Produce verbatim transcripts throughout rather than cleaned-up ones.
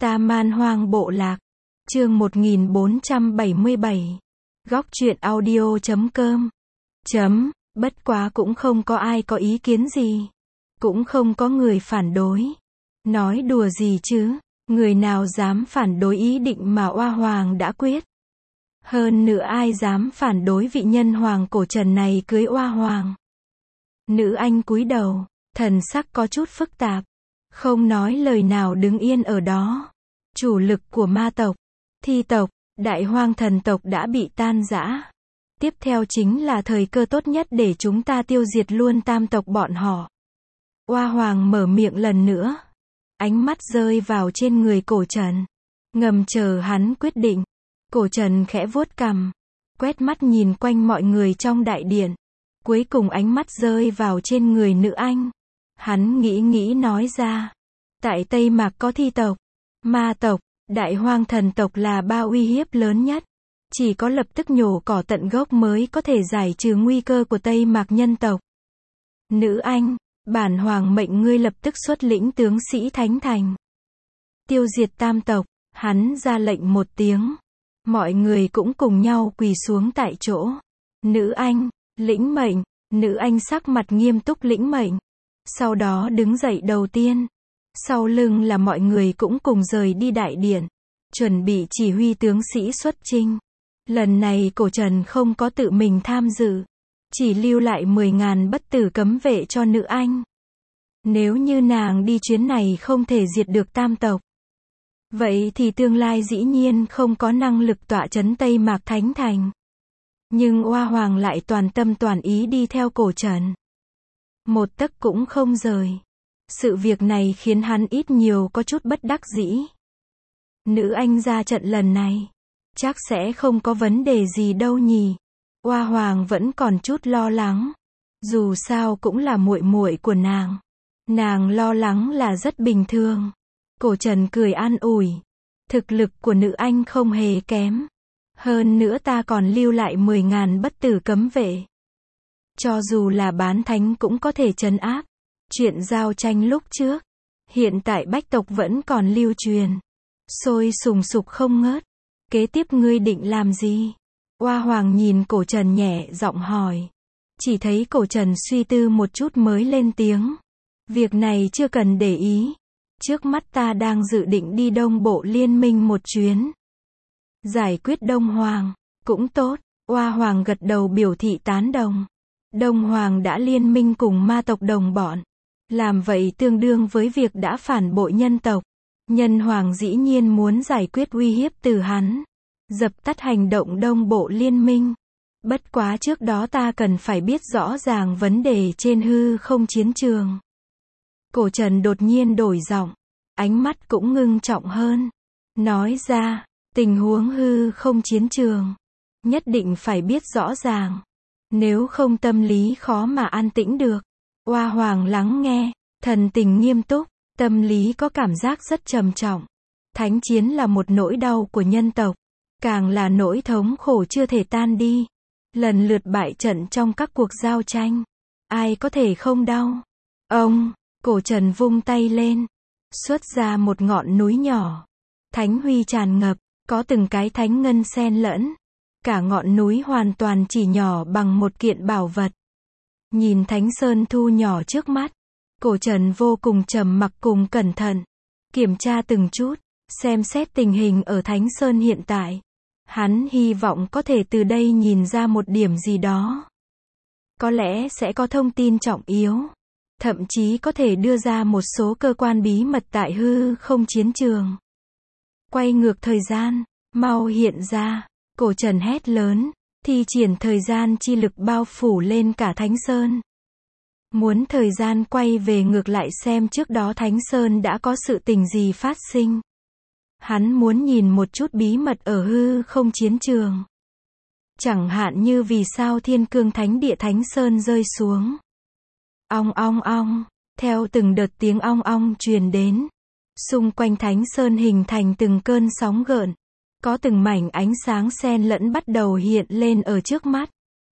Ta Man Hoang Bộ Lạc. Chương một nghìn bốn trăm bảy mươi bảy. Góc truyện audio chấm com. Chấm, bất quá cũng không có ai có ý kiến gì. Cũng không có người phản đối. Nói đùa gì chứ, người nào dám phản đối ý định mà Oa Hoàng đã quyết. Hơn nữa ai dám phản đối vị nhân hoàng cổ trần này cưới Oa Hoàng. Nữ anh cúi đầu, thần sắc có chút phức tạp. Không nói lời nào đứng yên ở đó. Chủ lực của ma tộc, thi tộc, đại hoang thần tộc đã bị tan rã. Tiếp theo chính là thời cơ tốt nhất để chúng ta tiêu diệt luôn tam tộc bọn họ. Oa Hoàng mở miệng lần nữa. Ánh mắt rơi vào trên người cổ trần. Ngầm chờ hắn quyết định. Cổ trần khẽ vuốt cằm. Quét mắt nhìn quanh mọi người trong đại điện. Cuối cùng ánh mắt rơi vào trên người nữ anh. Hắn nghĩ nghĩ nói ra. Tại Tây Mạc có thi tộc, ma tộc, đại hoang thần tộc là ba uy hiếp lớn nhất. Chỉ có lập tức nhổ cỏ tận gốc mới có thể giải trừ nguy cơ của Tây Mạc nhân tộc. Nữ anh, bản hoàng mệnh ngươi lập tức xuất lĩnh tướng sĩ Thánh Thành. Tiêu diệt tam tộc, hắn ra lệnh một tiếng. Mọi người cũng cùng nhau quỳ xuống tại chỗ. Nữ anh, lĩnh mệnh, nữ anh sắc mặt nghiêm túc lĩnh mệnh. Sau đó đứng dậy đầu tiên. Sau lưng là mọi người cũng cùng rời đi đại điện. Chuẩn bị chỉ huy tướng sĩ xuất chinh. Lần này cổ trần không có tự mình tham dự. Chỉ lưu lại mười ngàn bất tử cấm vệ cho nữ anh. Nếu như nàng đi chuyến này không thể diệt được tam tộc. Vậy thì tương lai dĩ nhiên không có năng lực tọa trấn Tây Mạc Thánh Thành. Nhưng Oa Hoàng lại toàn tâm toàn ý đi theo cổ trần. Một tấc cũng không rời. Sự việc này khiến hắn ít nhiều có chút bất đắc dĩ. Nữ anh ra trận lần này. Chắc sẽ không có vấn đề gì đâu nhỉ. Oa Hoàng vẫn còn chút lo lắng. Dù sao cũng là muội muội của nàng. Nàng lo lắng là rất bình thường. Cổ trần cười an ủi. Thực lực của nữ anh không hề kém. Hơn nữa ta còn lưu lại mười ngàn bất tử cấm vệ. Cho dù là bán thánh cũng có thể trấn áp. Chuyện giao tranh lúc trước. Hiện tại bách tộc vẫn còn lưu truyền. Sôi sùng sục không ngớt. Kế tiếp ngươi định làm gì? Oa Hoàng nhìn cổ trần nhẹ giọng hỏi. Chỉ thấy cổ trần suy tư một chút mới lên tiếng. Việc này chưa cần để ý. Trước mắt ta đang dự định đi Đông Bộ Liên minh một chuyến. Giải quyết Đông Hoàng. Cũng tốt. Oa Hoàng gật đầu biểu thị tán đồng. Đông Hoàng đã liên minh cùng ma tộc đồng bọn. Làm vậy tương đương với việc đã phản bội nhân tộc. Nhân Hoàng dĩ nhiên muốn giải quyết uy hiếp từ hắn. Dập tắt hành động Đông Bộ Liên minh. Bất quá trước đó ta cần phải biết rõ ràng vấn đề trên hư không chiến trường. Cổ trần đột nhiên đổi giọng. Ánh mắt cũng ngưng trọng hơn. Nói ra, tình huống hư không chiến trường. Nhất định phải biết rõ ràng. Nếu không tâm lý khó mà an tĩnh được. Oa Hoàng lắng nghe, thần tình nghiêm túc, tâm lý có cảm giác rất trầm trọng. Thánh chiến là một nỗi đau của nhân tộc. Càng là nỗi thống khổ chưa thể tan đi. Lần lượt bại trận trong các cuộc giao tranh. Ai có thể không đau? Ông, cổ trần vung tay lên. Xuất ra một ngọn núi nhỏ. Thánh huy tràn ngập, có từng cái thánh ngân xen lẫn. Cả ngọn núi hoàn toàn chỉ nhỏ bằng một kiện bảo vật. Nhìn thánh sơn thu nhỏ trước mắt. Cổ trần vô cùng trầm mặc cùng cẩn thận. Kiểm tra từng chút, xem xét tình hình ở thánh sơn hiện tại. Hắn hy vọng có thể từ đây nhìn ra một điểm gì đó. Có lẽ sẽ có thông tin trọng yếu. Thậm chí có thể đưa ra một số cơ quan bí mật tại hư không chiến trường. Quay ngược thời gian, mau hiện ra. Cổ trần hét lớn, thi triển thời gian chi lực bao phủ lên cả Thánh Sơn. Muốn thời gian quay về ngược lại xem trước đó Thánh Sơn đã có sự tình gì phát sinh. Hắn muốn nhìn một chút bí mật ở hư không chiến trường. Chẳng hạn như vì sao Thiên Cương Thánh Địa Thánh Sơn rơi xuống. Ong ong ong, theo từng đợt tiếng ong ong truyền đến. Xung quanh Thánh Sơn hình thành từng cơn sóng gợn. Có từng mảnh ánh sáng xen lẫn bắt đầu hiện lên ở trước mắt.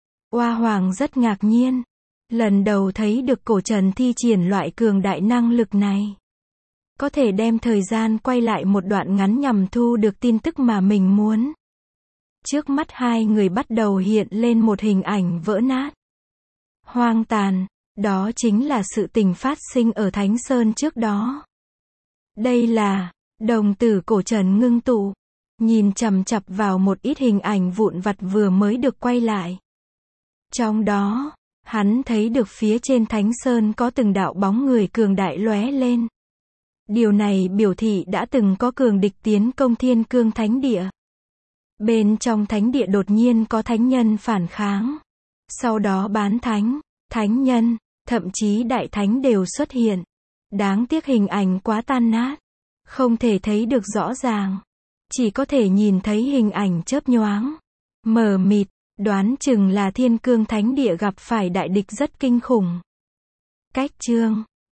Oa Hoàng rất ngạc nhiên. Lần đầu thấy được cổ trần thi triển loại cường đại năng lực này. có thể đem thời gian quay lại một đoạn ngắn nhằm thu được tin tức mà mình muốn. Trước mắt hai người bắt đầu hiện lên một hình ảnh vỡ nát. Hoang tàn, đó chính là sự tình phát sinh ở Thánh Sơn trước đó. Đây là, đồng tử cổ Trần ngưng tụ, nhìn chằm chằm vào một ít hình ảnh vụn vặt vừa mới được quay lại. Trong đó, hắn thấy được phía trên Thánh Sơn có từng đạo bóng người cường đại lóe lên. Điều này biểu thị đã từng có cường địch tiến công Thiên Cương Thánh Địa. Bên trong thánh địa đột nhiên có thánh nhân phản kháng. Sau đó bán thánh, thánh nhân, thậm chí đại thánh đều xuất hiện. Đáng tiếc hình ảnh quá tan nát, không thể thấy được rõ ràng. Chỉ có thể nhìn thấy hình ảnh chớp nhoáng, mờ mịt, đoán chừng là Thiên Cương Thánh Địa gặp phải đại địch rất kinh khủng. Cách chương